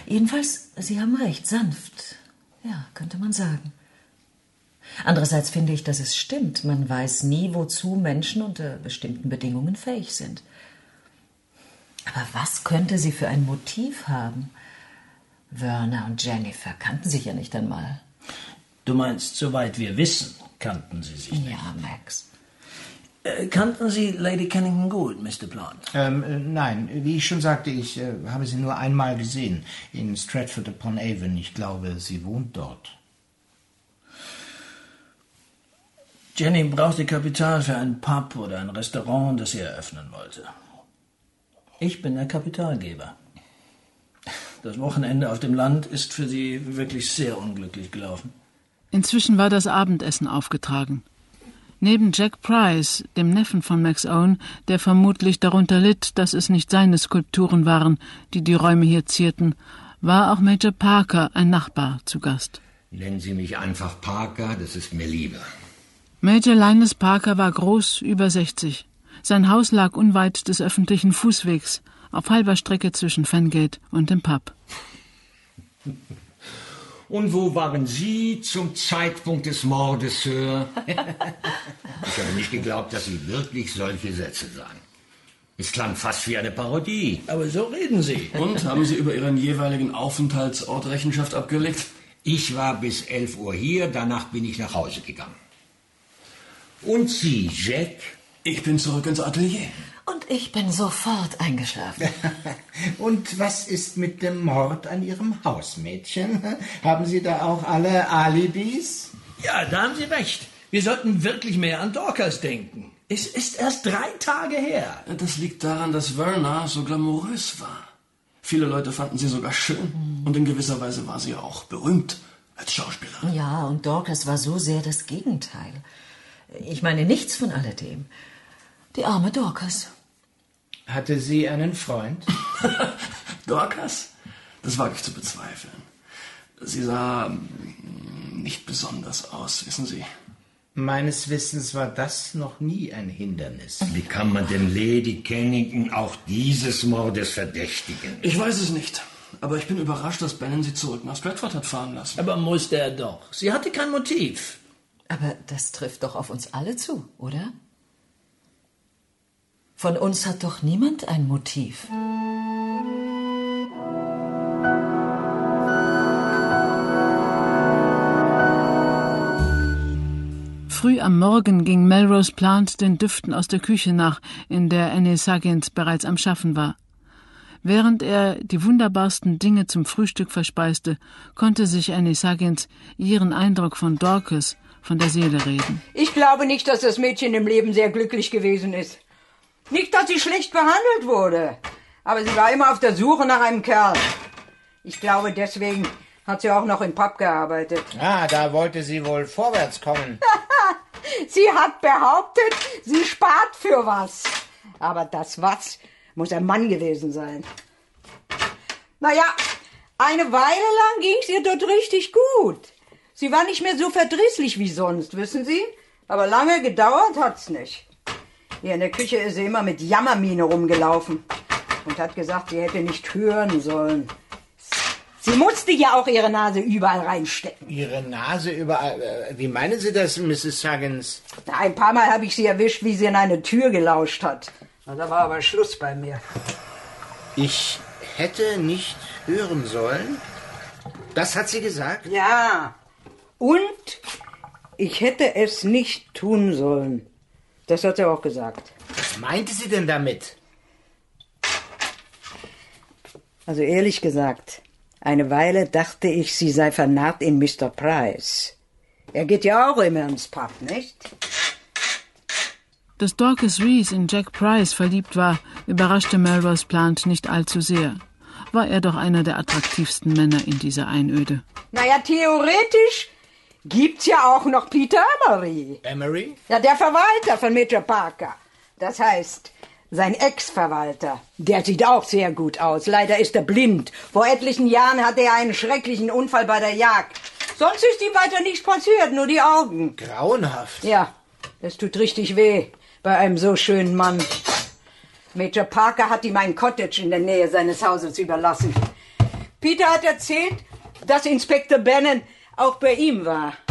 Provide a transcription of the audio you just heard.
Jedenfalls, Sie haben recht, sanft. Ja, könnte man sagen. Andererseits finde ich, dass es stimmt. Man weiß nie, wozu Menschen unter bestimmten Bedingungen fähig sind. Aber was könnte sie für ein Motiv haben? Werner und Jennifer kannten sich ja nicht einmal. Du meinst, soweit wir wissen, kannten sie sich nicht. Ja, Max. Kannten Sie Lady Kennington gut, Mr. Plant? Nein, wie ich schon sagte, ich habe sie nur einmal gesehen, in Stratford-upon-Avon. Ich glaube, sie wohnt dort. Jenny brauchte Kapital für einen Pub oder ein Restaurant, das sie eröffnen wollte. Ich bin der Kapitalgeber. Das Wochenende auf dem Land ist für sie wirklich sehr unglücklich gelaufen. Inzwischen war das Abendessen aufgetragen. Neben Jack Price, dem Neffen von Max Owen, der vermutlich darunter litt, dass es nicht seine Skulpturen waren, die die Räume hier zierten, war auch Major Parker, ein Nachbar, zu Gast. Nennen Sie mich einfach Parker, das ist mir lieber. Major Linus Parker war groß, über 60. Sein Haus lag unweit des öffentlichen Fußwegs, auf halber Strecke zwischen Fengate und dem Pub. Und wo waren Sie zum Zeitpunkt des Mordes, Sir? Ich habe nicht geglaubt, dass Sie wirklich solche Sätze sagen. Es klang fast wie eine Parodie. Aber so reden Sie. Und, haben Sie über Ihren jeweiligen Aufenthaltsort Rechenschaft abgelegt? Ich war bis 11 Uhr hier, danach bin ich nach Hause gegangen. Und Sie, Jack? Ich bin zurück ins Atelier. Und ich bin sofort eingeschlafen. Und was ist mit dem Mord an Ihrem Hausmädchen? Haben Sie da auch alle Alibis? Ja, da haben Sie recht. Wir sollten wirklich mehr an Dorcas denken. Es ist erst 3 Tage her. Das liegt daran, dass Werner so glamourös war. Viele Leute fanden sie sogar schön. Und in gewisser Weise war sie auch berühmt als Schauspielerin. Ja, und Dorcas war so sehr das Gegenteil. Ich meine nichts von alledem. Die arme Dorcas. Hatte sie einen Freund? Dorcas? Das wage ich zu bezweifeln. Sie sah nicht besonders aus, wissen Sie. Meines Wissens war das noch nie ein Hindernis. Wie kann man denn Lady Kennington auch dieses Mordes verdächtigen? Ich weiß es nicht. Aber ich bin überrascht, dass Bannon sie zurück nach Stratford hat fahren lassen. Aber musste er doch. Sie hatte kein Motiv. Aber das trifft doch auf uns alle zu, oder? Von uns hat doch niemand ein Motiv. Früh am Morgen ging Melrose Plant den Düften aus der Küche nach, in der Annie Saggins bereits am Schaffen war. Während er die wunderbarsten Dinge zum Frühstück verspeiste, konnte sich Annie Saggins ihren Eindruck von Dorcas von der Seele reden. Ich glaube nicht, dass das Mädchen im Leben sehr glücklich gewesen ist. Nicht, dass sie schlecht behandelt wurde, aber sie war immer auf der Suche nach einem Kerl. Ich glaube, deswegen hat sie auch noch im Pub gearbeitet. Ah, da wollte sie wohl vorwärts kommen. Sie hat behauptet, sie spart für was. Aber das was muss ein Mann gewesen sein. Naja, eine Weile lang ging's ihr dort richtig gut. Sie war nicht mehr so verdrießlich wie sonst, wissen Sie? Aber lange gedauert hat's nicht. Hier in der Küche ist sie immer mit Jammermiene rumgelaufen und hat gesagt, sie hätte nicht hören sollen. Sie musste ja auch ihre Nase überall reinstecken. Ihre Nase überall? Wie meinen Sie das, Mrs. Saggins? Ein paar Mal habe ich sie erwischt, wie sie in eine Tür gelauscht hat. Da war aber Schluss bei mir. Ich hätte nicht hören sollen? Das hat sie gesagt? Ja. Und ich hätte es nicht tun sollen. Das hat sie auch gesagt. Was meinte sie denn damit? Also ehrlich gesagt, eine Weile dachte ich, sie sei vernarrt in Mr. Price. Er geht ja auch immer ins Pub, nicht? Dass Dorcas Rees in Jack Price verliebt war, überraschte Melrose Plant nicht allzu sehr. War er doch einer der attraktivsten Männer in dieser Einöde. Naja, theoretisch gibt's ja auch noch Peter Emery. Emery? Ja, der Verwalter von Major Parker. Das heißt, sein Ex-Verwalter. Der sieht auch sehr gut aus. Leider ist er blind. Vor etlichen Jahren hatte er einen schrecklichen Unfall bei der Jagd. Sonst ist ihm weiter nichts passiert, nur die Augen. Grauenhaft. Ja, das tut richtig weh bei einem so schönen Mann. Major Parker hat ihm ein Cottage in der Nähe seines Hauses überlassen. Peter hat erzählt, dass Inspektor Bannon auch bei ihm war.